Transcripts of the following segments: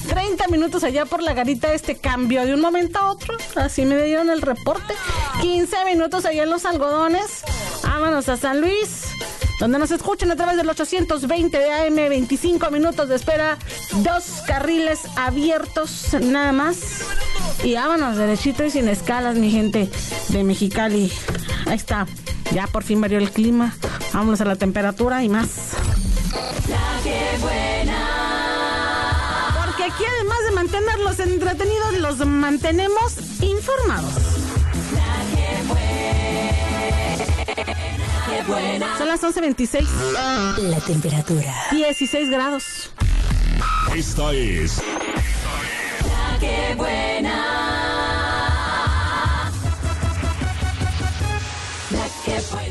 30 minutos allá por la Garita, cambio de un momento a otro, así me dieron el reporte. 15 minutos allá en Los Algodones. Vámonos a San Luis, donde nos escuchan a través del 820 de AM, 25 minutos de espera, 2 carriles abiertos nada más. Y vámonos derechito y sin escalas, mi gente de Mexicali. Ahí está, ya por fin varió el clima. Vámonos a la temperatura y más. La que buena. Porque aquí, además de mantenerlos entretenidos, los mantenemos informados. La que buena. Son las 11:26. La temperatura 16 grados. Esta es La que buena. La que buena.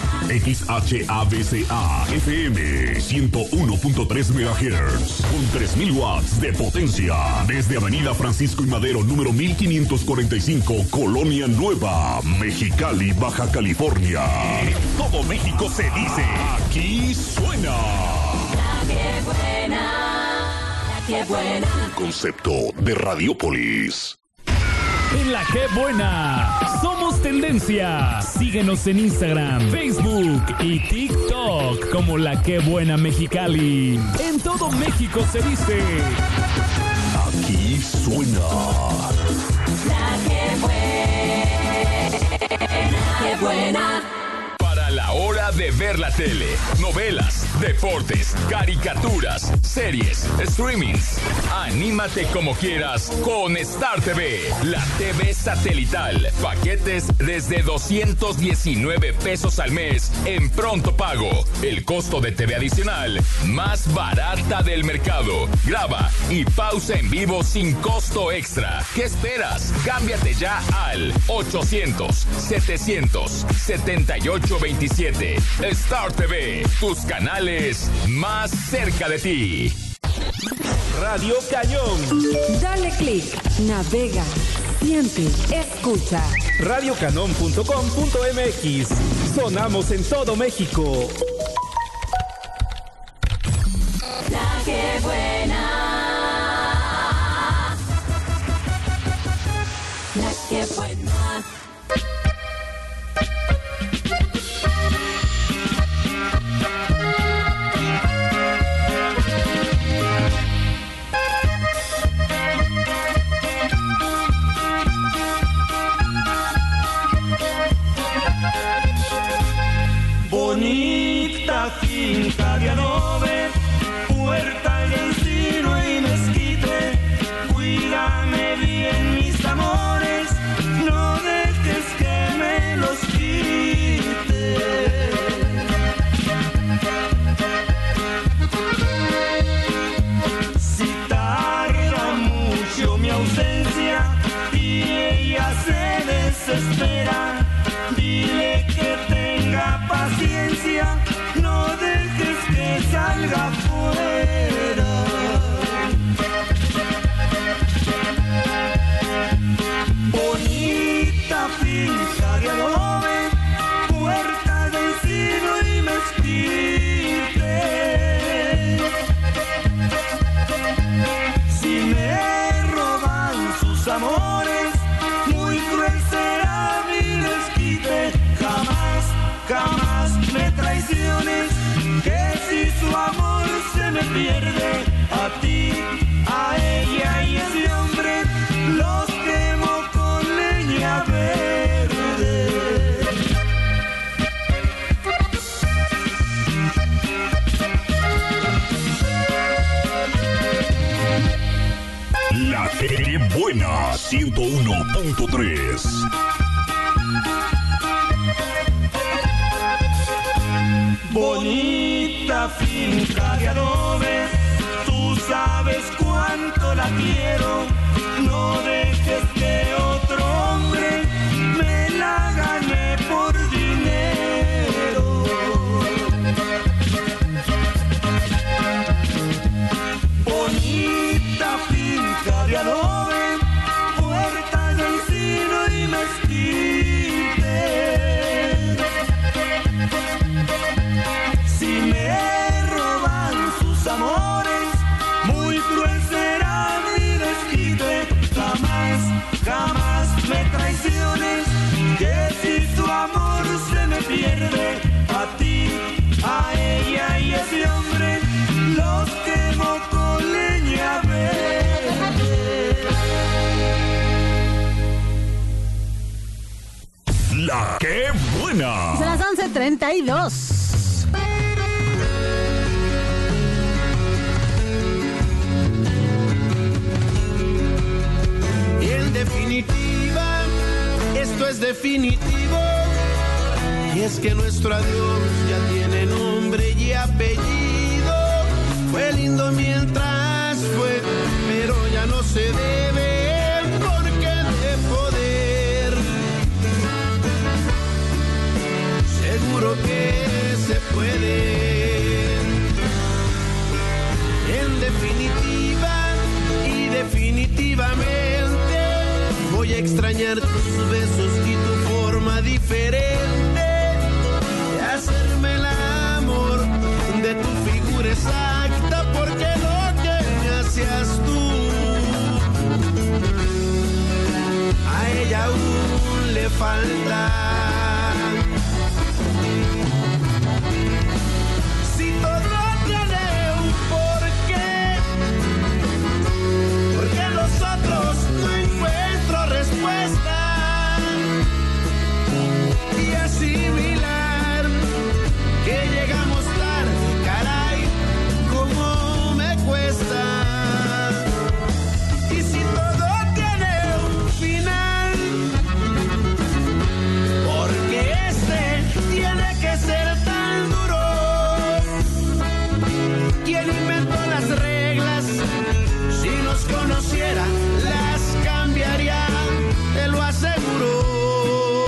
XHABCA FM 101.3 MHz con 3000 watts de potencia desde Avenida Francisco y Madero número 1545, Colonia Nueva, Mexicali, Baja California. En todo México se dice, aquí suena La que buena. La que buena. un concepto de Radiopolis. En La Que Buena, somos tendencia. Síguenos en Instagram, Facebook y TikTok como La Que Buena Mexicali. En todo México se dice, Aquí suena La que buena. La que buena. Para la hora de ver la tele, novelas, deportes, caricaturas, series, streamings. Anímate como quieras con Star TV, la TV satelital. Paquetes desde 219 pesos al mes en pronto pago. El costo de TV adicional más barata del mercado. Graba y pausa en vivo sin costo extra. ¿Qué esperas? Cámbiate ya al 800-700-7827. Star TV, tus canales más cerca de ti. Radio Cañón. Dale click, navega, siente, escucha. radiocanon.com.mx. Sonamos en todo México. La que buena. La que buena. Bonita finca de adobe, puerta y encino y mezquite. Cuídame bien mis amores, no dejes que me los quite. Si tarda mucho mi ausencia y ella se desespera, dile que tenga paciencia, no dejes que salga fuera. Bonita finca de adobe, puerta de encino y mezquite. Si me roban sus amores, muy cruel será mi desquite. Jamás, jamás me traiciones, que si su amor se me pierde, a ti, a ella y a ese hombre los quemo con leña verde. La Que Buena 101.3. Bonita finca de adobe, tú sabes cuánto la quiero, no dejes que otro hombre me la gane por dinero. Bonita finca de adobe, puerta de encino y mezquite. Si me roban sus amores, muy cruel será ¡Qué buena! Son las 11:32. En definitiva, esto es definitivo. Y es que nuestro adiós ya tiene nombre y apellido. Fue lindo mientras fue, pero ya no se debe, porque de poder seguro que se puede. En definitiva y definitivamente voy a extrañar tus besos y tu forma diferente de hacerme el amor, de tu figura exacta, porque lo que me hacías tú a ella aún le falta. Si todo tiene un porqué, porque a los otros no encuentro respuesta, y asimilar que llegamos tarde, caray, cómo me cuesta. Y si todo tiene un final, porque este tiene que ser tan duro. ¿Quién inventó las reglas? Si nos conociera, las cambiaría, te lo aseguro.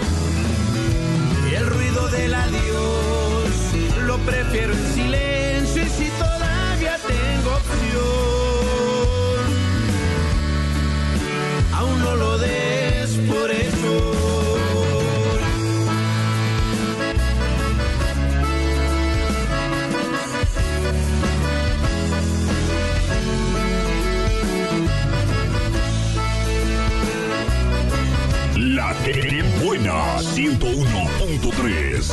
Y el ruido del adiós lo prefiero en silencio, y si todavía tengo opción, aún no lo des por eso. La que buena 101.3.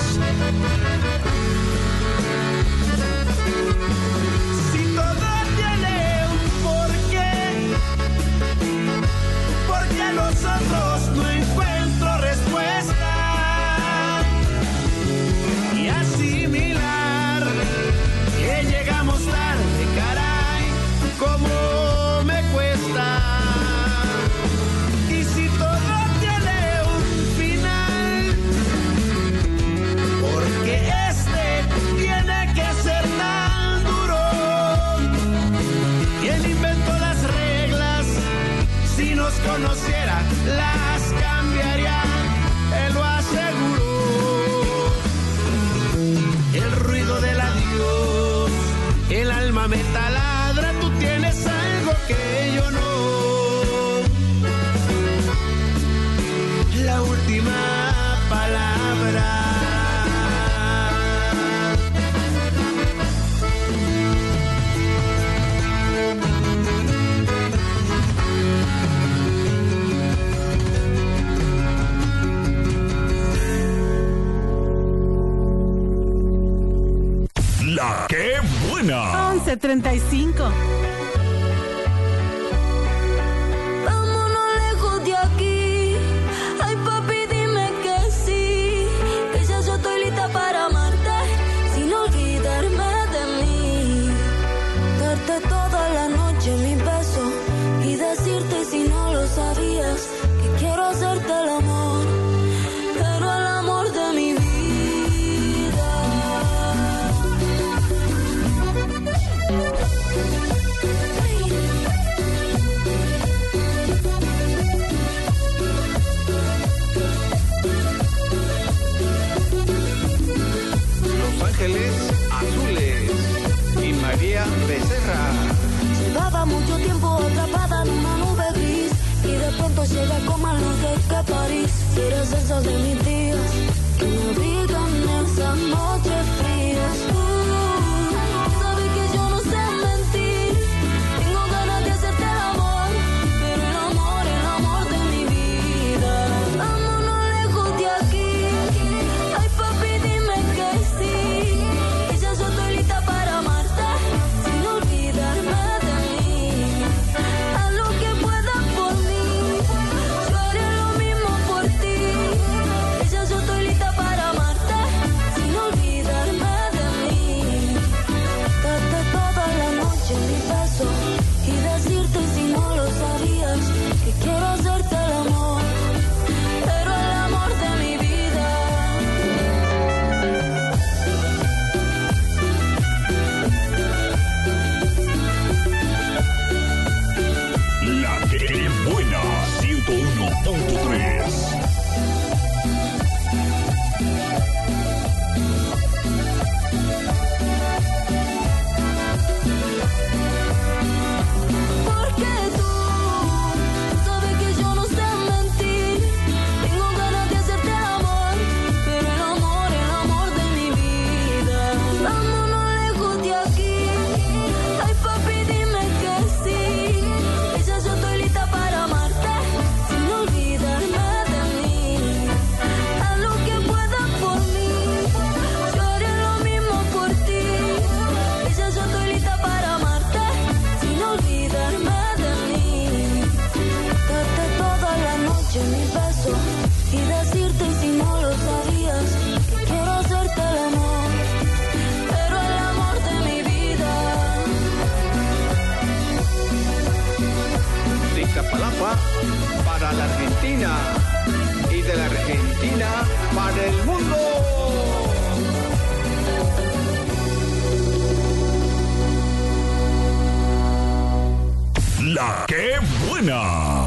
Si todo tiene un porqué, porque a los otros no encuentro respuesta, y asimilar que llegamos tarde, caray, cómo me cuesta. Y si todo tiene un final, porque este tiene que ser tan duro. ¿Quién inventó las reglas? Si nos conociera, las cambiaría, te lo aseguro. El ruido del adiós, el alma me taladra, tú tienes algo que yo no. La última palabra. La que buena. 11:35. Vámonos lejos de aquí. Ay, papi, dime que sí. Que ya yo estoy lista para amarte, sin olvidarme de mí. Darte toda la noche mi beso y decirte, si no lo sabías, que quiero hacerte el amor, pero el amor de mi vida. Los Ángeles Azules y María Becerra. Llevaba mucho tiempo atrapada en una nube gris, y de pronto llega con más luces que París. Eres esos de mis días que me abrigan esas noches frías. Sabes que yo no sé mentir, tengo ganas de hacerte el amor, pero el amor de mi vida. Vámonos lejos de aquí. Ay, papi, dime que sí, que ya yo estoy lista para amarte, sin olvidarme de mí. Haz lo que puedas por mí, yo haré lo mismo por ti. Que ya yo Cuba para la Argentina y de la Argentina para el mundo. La que buena.